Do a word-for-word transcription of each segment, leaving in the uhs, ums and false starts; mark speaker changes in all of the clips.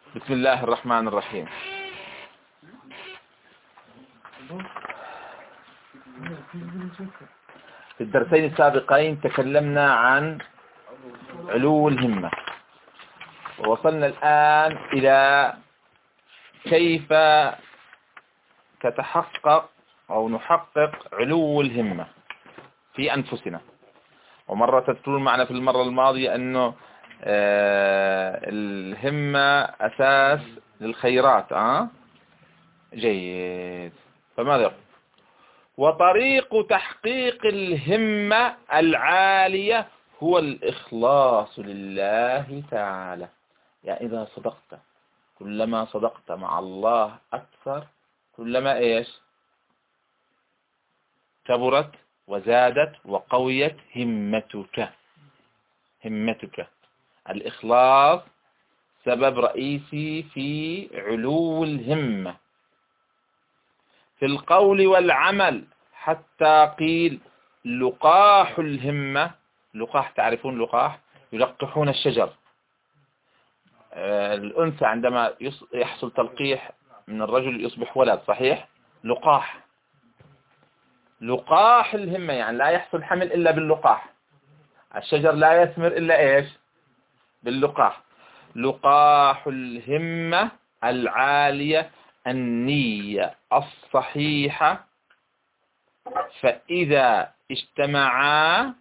Speaker 1: بسم الله الرحمن الرحيم. في الدرسين السابقين تكلمنا عن علو الهمة، ووصلنا الآن إلى كيف تتحقق أو نحقق علو الهمة في أنفسنا. ومرة تذكرون معنا في المرة الماضية أنه آه الهمة أساس للخيرات. آه جيد. فماذا يقول؟ وطريق تحقيق الهمة العالية هو الإخلاص لله تعالى. يعني إذا صدقت، كلما صدقت مع الله أكثر، كلما إيش كبرت وزادت وقويت همتك. همتك الإخلاص سبب رئيسي في علو الهمة في القول والعمل، حتى قيل لقاح الهمة. لقاح، تعرفون لقاح؟ يلقحون الشجر. الأنثى عندما يحصل تلقيح من الرجل يصبح ولد، صحيح؟ لقاح. لقاح الهمة يعني لا يحصل حمل إلا باللقاح. الشجر لا يثمر إلا إيش؟ باللقاح. لقاح الهمة العالية النية الصحيحة، فإذا اجتمعا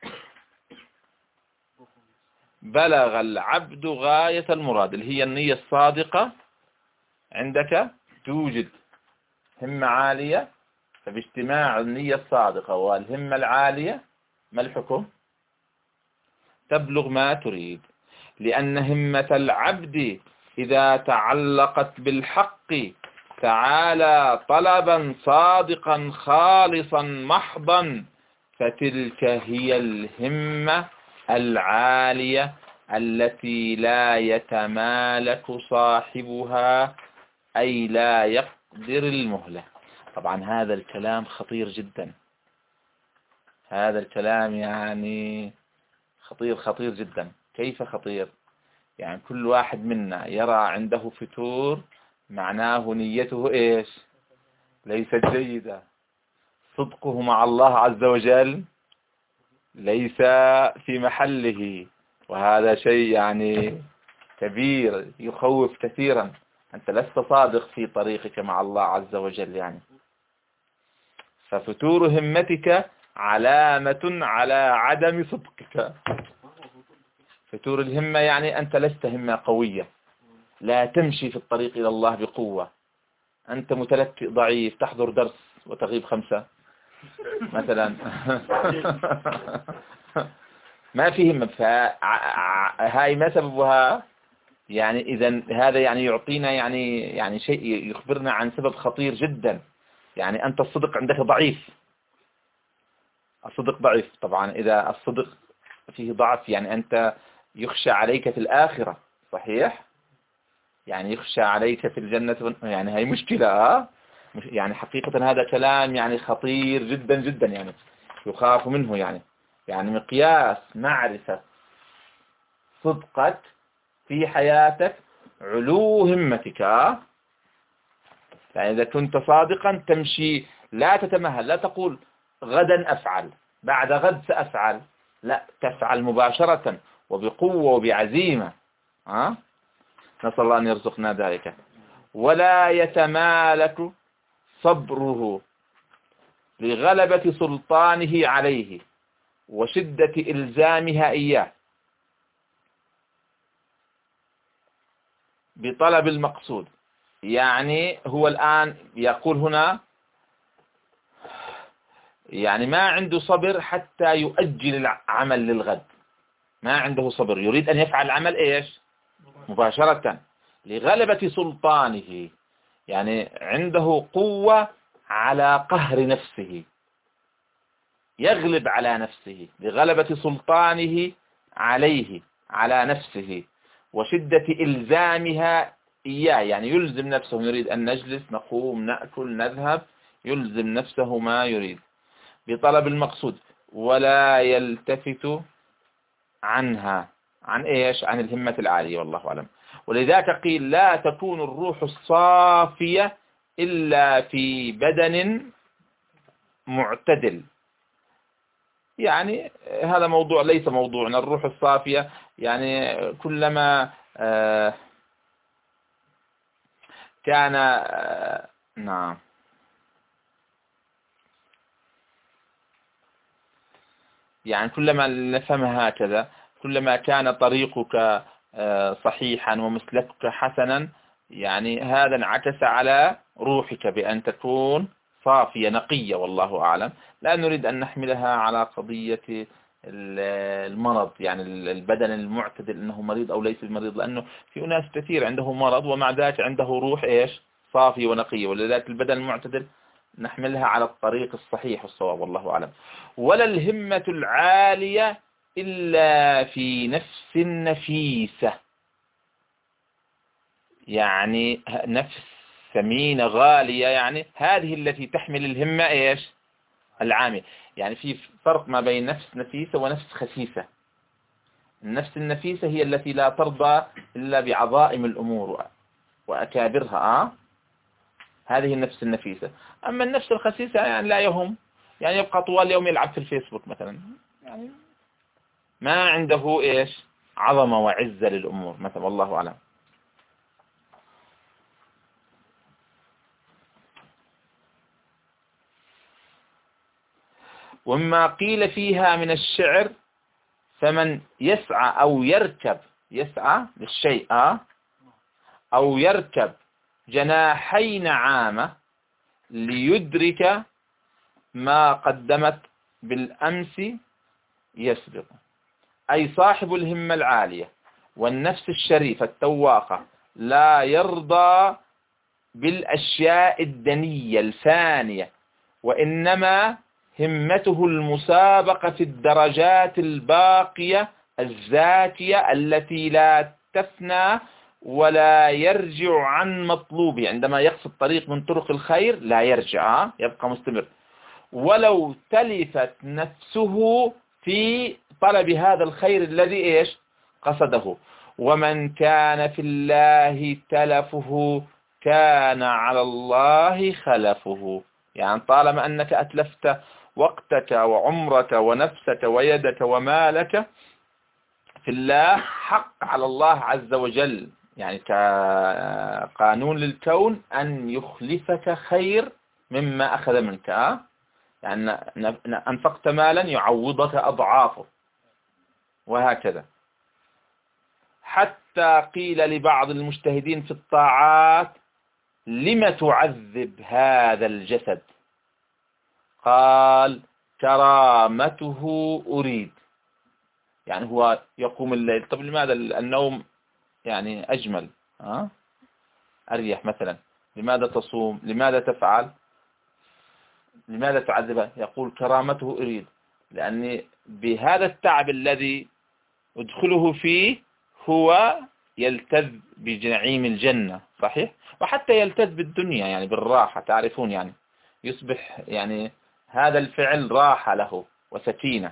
Speaker 1: بلغ العبد غاية المراد، اللي هي النية الصادقة. عندك توجد همة عالية، فباجتماع النية الصادقة والهمة العالية ما الحكم؟ تبلغ ما تريد، لأن همة العبد إذا تعلقت بالحق تعالى طلبا صادقا خالصا محضا، فتلك هي الهمة العالية التي لا يتمالك صاحبها، أي لا يقدر المهلة. طبعا هذا الكلام خطير جدا. هذا الكلام يعني خطير خطير جدا. كيف خطير؟ يعني كل واحد منا يرى عنده فتور، معناه نيته إيش؟ ليست جيدة. صدقه مع الله عز وجل ليس في محله، وهذا شيء يعني كبير يخوف كثيرا. أنت لست صادق في طريقك مع الله عز وجل يعني. ففتور همتك علامة على عدم صدقك. فتور الهمة يعني أنت لست همة قوية، لا تمشي في الطريق إلى الله بقوة. أنت متلكئ ضعيف، تحضر درس وتغيب خمسة مثلا. ما في همة. فهاي ما سببها؟ يعني إذا هذا يعني يعطينا يعني يعني شيء يخبرنا عن سبب خطير جدا. يعني أنت الصدق عندك ضعيف. الصدق ضعيف. طبعا إذا الصدق فيه ضعف يعني أنت يخشى عليك في الآخرة، صحيح؟ يعني يخشى عليك في الجنة، يعني هاي مشكلة. ها؟ يعني حقيقة هذا كلام يعني خطير جدا جدا، يعني يخاف منه. يعني يعني مقياس معرفة صدقك في حياتك علو همتك. يعني إذا كنت صادقا تمشي، لا تتمهل، لا تقول غدا أفعل، بعد غد سأفعل، لا، تفعل مباشرة وبقوة وبعزيمة. ها؟ نسأل الله أن يرزقنا ذلك. ولا يتمالك صبره لغلبة سلطانه عليه وشدة إلزامها إياه بطلب المقصود. يعني هو الآن يقول هنا يعني ما عنده صبر حتى يؤجل العمل للغد. ما عنده صبر، يريد أن يفعل العمل إيش؟ مباشرة. لغلبة سلطانه، يعني عنده قوة على قهر نفسه، يغلب على نفسه لغلبة سلطانه عليه على نفسه، وشدة إلزامها إياه، يعني يلزم نفسه. يريد أن نجلس، نقوم، نأكل، نذهب، يلزم نفسه ما يريد بطلب المقصود، ولا يلتفت عنها. عن إيش؟ عن الهمة العالية، والله أعلم. ولذلك قيل لا تكون الروح الصافية إلا في بدن معتدل. يعني هذا موضوع ليس موضوعنا. الروح الصافية يعني كلما آه كان آه نعم يعني كلما نفهمها هكذا، كلما كان طريقك صحيحا ومسلكك حسنا، يعني هذا انعكس على روحك بأن تكون صافية نقية، والله أعلم. لا نريد أن نحملها على قضية المرض، يعني البدن المعتدل أنه مريض أو ليس مريض، لأنه في ناس كثير عنده مرض ومع ذلك عنده روح إيش صافية ونقية، ولذلك البدن المعتدل نحملها على الطريق الصحيح والصواب، والله أعلم. ولا الهمة العالية إلا في نفس نفيسة، يعني نفس ثمينة غالية، يعني هذه التي تحمل الهمة إيش العامية. يعني في فرق ما بين نفس نفيسة ونفس خسيسة. النفس النفيسة هي التي لا ترضى إلا بعظائم الأمور وأكابرها، آه؟ هذه النفس النفيسة. أما النفس الخسيسة يعني لا يهم، يعني يبقى طوال اليوم يلعب في الفيسبوك مثلا، يعني ما عنده إيش عظمة وعزة للأمور مثلا، والله أعلم. وما قيل فيها من الشعر: فمن يسعى أو يركب، يسعى للشيء أو يركب جناحي نعامة ليدرك ما قدمت بالأمس يسبق. أي صاحب الهمة العالية والنفس الشريفة التواقة لا يرضى بالأشياء الدنية الفانية، وإنما همته المسابقة في الدرجات الباقية الزاكية التي لا تفنى ولا يرجع عن مطلوبه. عندما يقصد طريق من طرق الخير لا يرجع، يبقى مستمر، ولو تلفت نفسه في طلب هذا الخير الذي إيش قصده. ومن كان في الله تلفه كان على الله خلفه. يعني طالما أنك أتلفت وقتك وعمرك ونفسك ويدك ومالك في الله، حق على الله عز وجل، يعني كقانون للكون أن يخلفك خير مما أخذ منك. يعني أنفقت مالا يعوضك أضعافه، وهكذا. حتى قيل لبعض المجتهدين في الطاعات: لم تعذب هذا الجسد؟ قال: كرامته أريد. يعني هو يقوم الليل، طب لماذا النوم يعني أجمل، أه؟ أريح مثلا، لماذا تصوم؟ لماذا تفعل؟ لماذا تعذبه؟ يقول: كرامته أريد، لأني بهذا التعب الذي أدخله فيه هو يلتذ بنعيم الجنة، صحيح؟ وحتى يلتذ بالدنيا، يعني بالراحة، تعرفون، يعني يصبح يعني هذا الفعل راحة له وسكينة.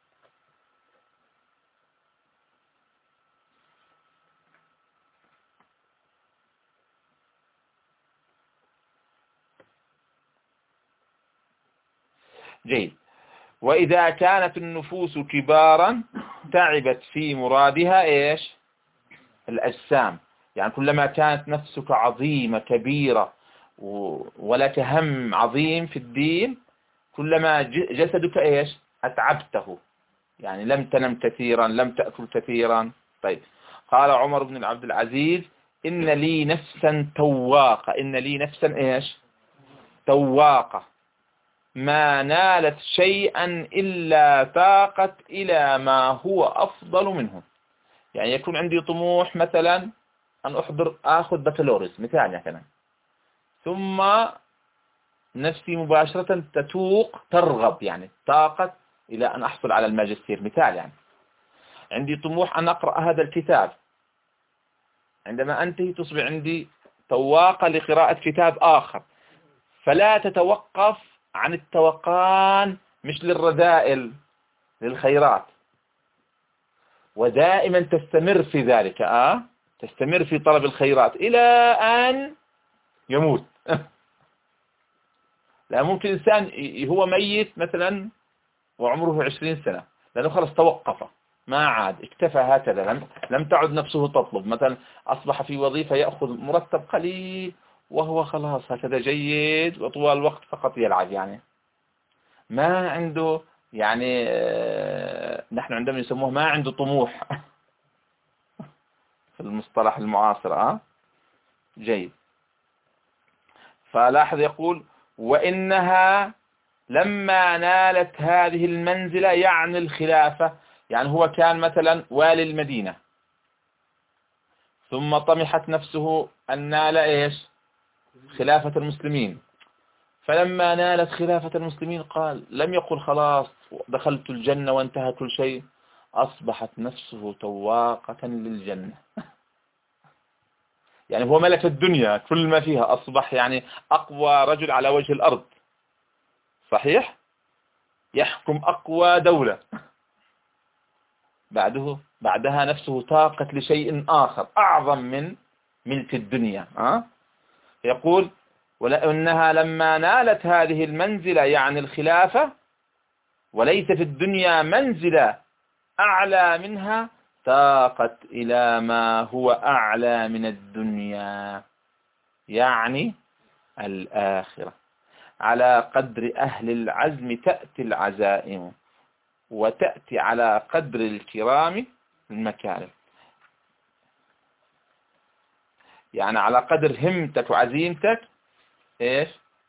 Speaker 1: جيد. وإذا كانت النفوس كبارا تعبت في مرادها إيش الأجسام. يعني كلما كانت نفسك عظيمة كبيرة ولك هم عظيم في الدين، كلما جسدك إيش أتعبته، يعني لم تنم كثيرا، لم تأكل كثيرا. طيب، قال عمر بن عبد العزيز: إن لي نفسا تواقة. إن لي نفسا إيش تواقة ما نالت شيئا إلا تاقت إلى ما هو أفضل منه. يعني يكون عندي طموح مثلا أن أحضر أخذ بكالوريوس مثال مثلا، ثم نفسي مباشرة تتوق ترغب، يعني طاقت إلى أن أحصل على الماجستير مثال. يعني عندي طموح أن أقرأ هذا الكتاب، عندما أنتهي تصبح عندي تواقة لقراءة كتاب آخر، فلا تتوقف عن التوقان، مش للرذائل، للخيرات، ودائما تستمر في ذلك. آه تستمر في طلب الخيرات إلى أن يموت. لا ممكن إنسان هو ميت مثلا وعمره عشرين سنة، لأنه خلص توقف، ما عاد، اكتفى هكذا، لم, لم تعد نفسه تطلب. مثلا أصبح في وظيفة يأخذ مرتب قليل وهو خلاص هكذا جيد وطوال الوقت فقط يلعب، يعني ما عنده، يعني نحن عندما يسموه ما عنده طموح في المصطلح المعاصر. أه؟ جيد. فلاحظ يقول وإنها لما نالت هذه المنزلة، يعني الخلافة، يعني هو كان مثلا والي المدينة ثم طمحت نفسه أن نال إيش؟ خلافة المسلمين. فلما نالت خلافة المسلمين قال، لم يقل خلاص دخلت الجنة وانتهى كل شيء، أصبحت نفسه تواقة للجنة. يعني هو ملك الدنيا كل ما فيها، أصبح يعني أقوى رجل على وجه الأرض، صحيح؟ يحكم أقوى دولة، بعده بعدها نفسه طاقت لشيء آخر أعظم من ملك الدنيا. أه؟ يقول ولأنها لما نالت هذه المنزلة، يعني الخلافة، وليس في الدنيا منزلة أعلى منها، تاقت إلى ما هو أعلى من الدنيا، يعني الآخرة. على قدر أهل العزم تأتي العزائم، وتأتي على قدر الكرام المكارم. يعني على قدر همتك وعزيمتك إيش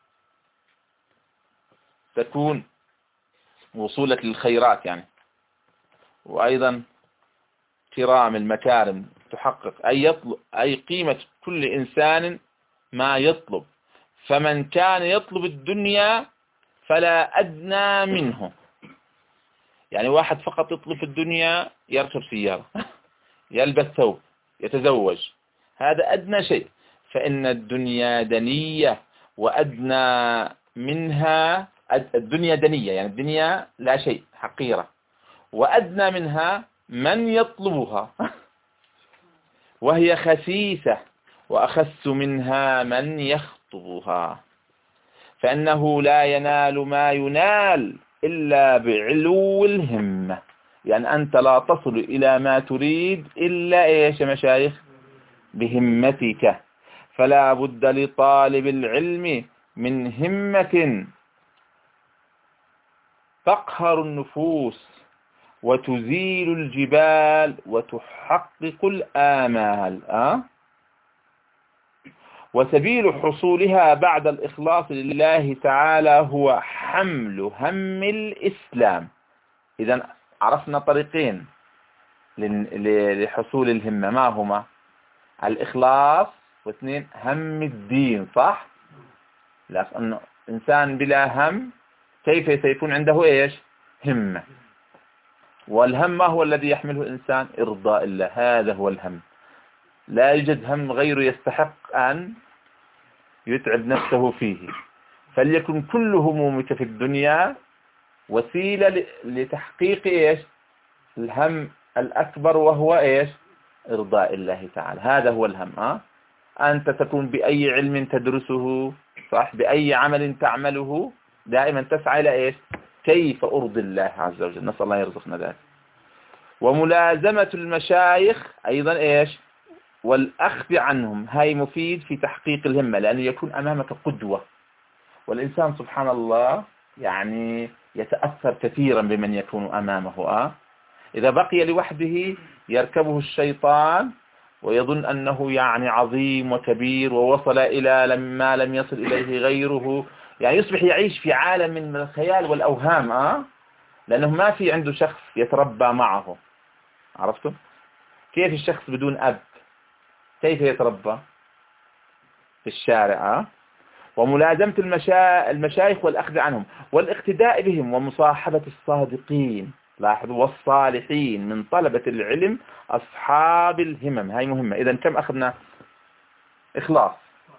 Speaker 1: تكون وصولك للخيرات، يعني وأيضا كرام المكارم تحقق، أي يطلب، أي قيمة كل إنسان ما يطلب. فمن كان يطلب الدنيا فلا أدنى منه. يعني واحد فقط يطلب الدنيا، يركب سيارة، يلبس ثوب، يتزوج، هذا أدنى شيء. فإن الدنيا دنية، وأدنى منها الدنيا دنية، يعني الدنيا لا شيء، حقيرة، وأدنى منها من يطلبها وهي خسيسة، وأخس منها من يخطبها. فإنه لا ينال ما ينال إلا بعلو الهمة. يعني أنت لا تصل إلى ما تريد إلا إيش يا مشايخ؟ بهمتك. فلا بد لطالب العلم من همة تقهر النفوس وتزيل الجبال وتحقق الآمال. أه؟ وسبيل حصولها بعد الإخلاص لله تعالى هو حمل هم الإسلام. إذا عرفنا طريقين لحصول الهمة، ما هما؟ الإخلاص، واثنين هم الدين، صح؟ لأنه إنسان بلا هم كيف سيكون عنده إيش؟ همة. والهم ما هو الذي يحمله الإنسان؟ إرضاء الله، هذا هو الهم. لا يوجد هم غيره يستحق أن يتعب نفسه فيه. فليكن كل همومك في الدنيا وسيلة لتحقيق إيش؟ الهم الأكبر، وهو إيش؟ إرضاء الله تعالى. هذا هو الهم. أه؟ أنت تكون بأي علم تدرسه، صح، بأي عمل تعمله، دائما تسعى إلى إيش؟ كيف أرضي الله عز وجل. نسأل الله يرزقنا ذلك. وملازمة المشايخ أيضا إيش؟ والأخذ عنهم، هاي مفيد في تحقيق الهمة، لأنه يكون أمامك قدوة. والإنسان سبحان الله يعني يتأثر كثيرا بمن يكون أمامه. أه؟ إذا بقي لوحده يركبه الشيطان ويظن أنه يعني عظيم وكبير ووصل إلى لما لم يصل إليه غيره، يعني يصبح يعيش في عالم من الخيال والأوهام. أه؟ لأنه ما في عنده شخص يتربى معه. عرفتم؟ كيف الشخص بدون أب كيف يتربى؟ في الشارع. أه؟ وملازمة المشا... المشايخ والأخذ عنهم والاقتداء بهم ومصاحبة الصادقين، لاحظوا، والصالحين من طلبة العلم أصحاب الهمم. هاي مهمة. إذا كم أخذنا؟ إخلاص،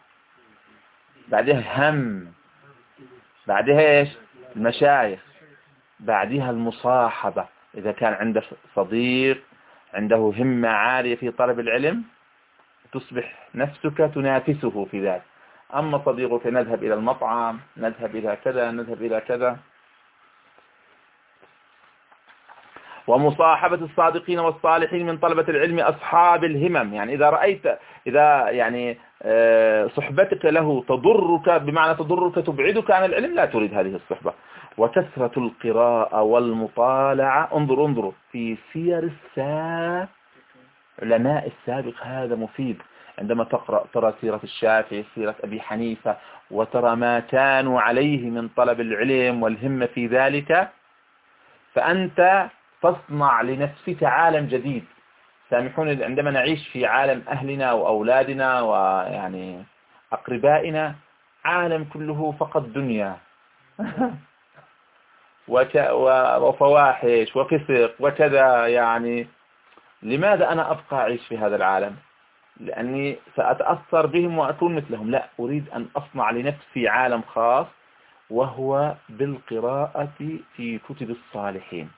Speaker 1: بعدها هم، بعدها إيش؟ المشايخ، بعدها المصاحبة. إذا كان عنده صديق عنده همة عالية في طلب العلم تصبح نفسك تنافسه في ذلك. أما صديقك نذهب إلى المطعم، نذهب إلى كذا، نذهب إلى كذا. ومصاحبة الصادقين والصالحين من طلبة العلم أصحاب الهمم، يعني إذا رأيت إذا يعني صحبتك له تضرك، بمعنى تضرك تبعدك عن العلم، لا تريد هذه الصحبة. وكثرة القراءة والمطالعة، انظر انظر في سير السابق، علماء السابق، هذا مفيد. عندما تقرأ ترى سيرة الشافعي، سيرة أبي حنيفة، وترى ما كانوا عليه من طلب العلم والهمة في ذلك، فأنت تصنع لنفسك عالم جديد. سامحوني، عندما نعيش في عالم أهلنا وأولادنا ويعني أقربائنا، عالم كله فقط دنيا وفواحش وفسق وكذا. يعني لماذا أنا أبقى أعيش في هذا العالم؟ لأني سأتأثر بهم وأكون مثلهم. لا، أريد أن أصنع لنفسي عالم خاص، وهو بالقراءة في كتب الصالحين.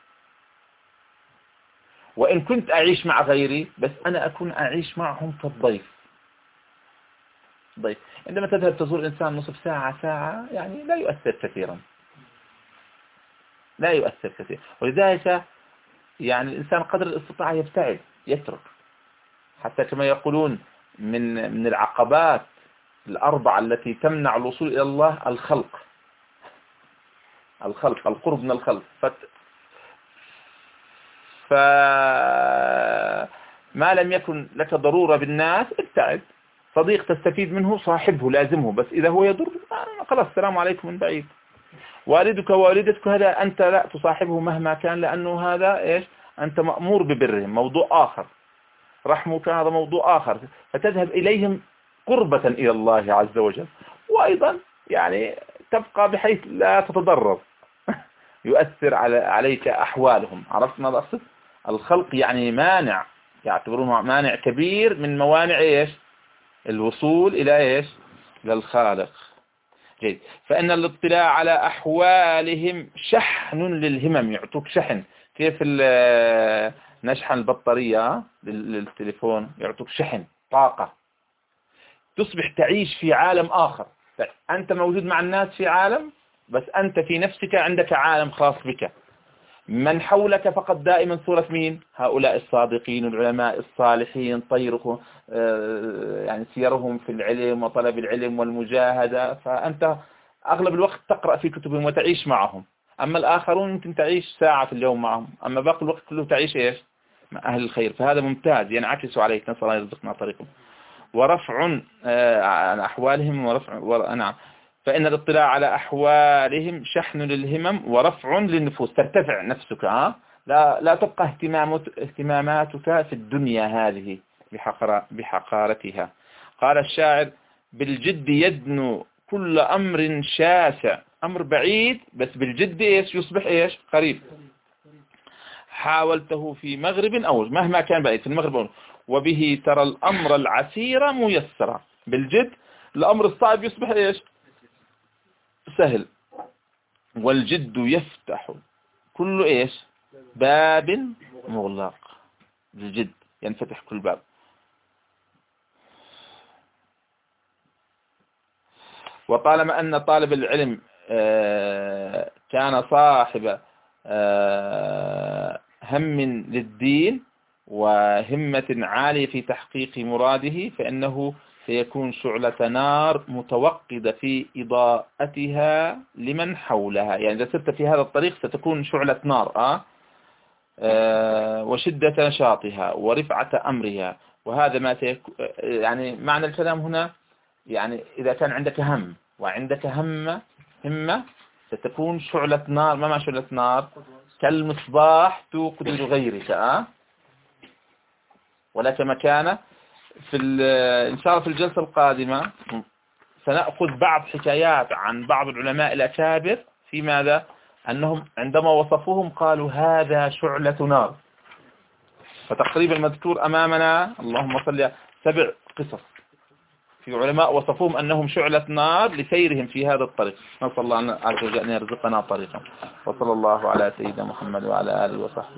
Speaker 1: وإن كنت أعيش مع غيري، بس أنا أكون أعيش معهم كالضيف. ضيف عندما تذهب تزور إنسان نصف ساعة ساعة، يعني لا يؤثر كثيرا، لا يؤثر كثيرا. ولذلك يعني الإنسان قدر الاستطاعة يبتعد، يترك. حتى كما يقولون من من العقبات الأربعة التي تمنع الوصول إلى الله الخلق، الخلق القرب من الخلق. فما لم يكن لك ضرورة بالناس ابتعد. صديق تستفيد منه صاحبه، لازمه، بس إذا هو يضر خلاص السلام عليكم من بعيد. والدك ووالدتك هذا أنت لا تصاحبه مهما كان، لأنه هذا إيش، أنت مأمور ببرهم، موضوع آخر. رحمك هذا موضوع آخر، فتذهب إليهم قربة إلى الله عز وجل. وأيضا يعني تبقى بحيث لا تتضرر يؤثر على عليك أحوالهم. عرفت ماذا أقصد؟ الخلق يعني مانع، يعتبرونه مانع كبير من موانع إيش، الوصول إلى إيش، للخالق. جيد. فإن الاطلاع على أحوالهم شحن للهمم، يعطوك شحن. كيف نشحن البطارية للتليفون، يعطوك شحن طاقة، تصبح تعيش في عالم آخر. أنت موجود مع الناس في عالم، بس أنت في نفسك عندك عالم خاص بك. من حولك فقط دائما صورة مين؟ هؤلاء الصادقين، العلماء الصالحين، طيرهم يعني سيرهم في العلم وطلب العلم والمجاهدة. فأنت أغلب الوقت تقرأ في كتبهم وتعيش معهم. أما الآخرون يمكن تعيش ساعة في اليوم معهم، أما باقي الوقت كله تعيش إيش، مع أهل الخير. فهذا ممتاز، ينعكس عليك. نسأل الله يرزقنا طريقهم. ورفع عن أحوالهم ورفع ور... نعم. فإن الاطلاع على أحوالهم شحن للهمم ورفع للنفوس، ترتفع نفسك. ها؟ لا لا تبقى اهتماماتك في الدنيا هذه بحقر... بحقارتها. قال الشاعر: بالجد يدنو كل أمر شاسع. أمر بعيد بس بالجد إيش يصبح إيش قريب. حاولته في مغرب أو مهما كان بعيد، في المغرب أو. وبه ترى الأمر العسير ميسرا. بالجد الأمر الصعب يصبح إيش سهل. والجد يفتح كل إيش باب مغلق. بالجد ينفتح كل باب. وطالما أن طالب العلم كان صاحب هم للدين وهمة عالية في تحقيق مراده، فإنه سيكون شعلة نار متوقدة في إضاءتها لمن حولها. يعني إذا سرت في هذا الطريق ستكون شعلة نار آه؟ آه وشدة نشاطها ورفعة أمرها. وهذا ما سيكون يعني معنى الكلام هنا. يعني إذا كان عندك هم وعندك همة همة ستكون شعلة نار. ما معنى شعلة نار؟ كالمصباح توقد غيرك آه؟ ولك مكانة. في إن شاء الله في الجلسة القادمة سنأخذ بعض حكايات عن بعض العلماء الأكابر في ماذا؟ أنهم عندما وصفوهم قالوا هذا شعلة نار. فتقريبا مذكور أمامنا اللهم صل سبع قصص في علماء وصفوهم أنهم شعلة نار لسيرهم في هذا الطريق. نسأل الله عز وجل أن يرزقنا طريقا. وصلى الله على سيدنا محمد وعلى آله وصحبه.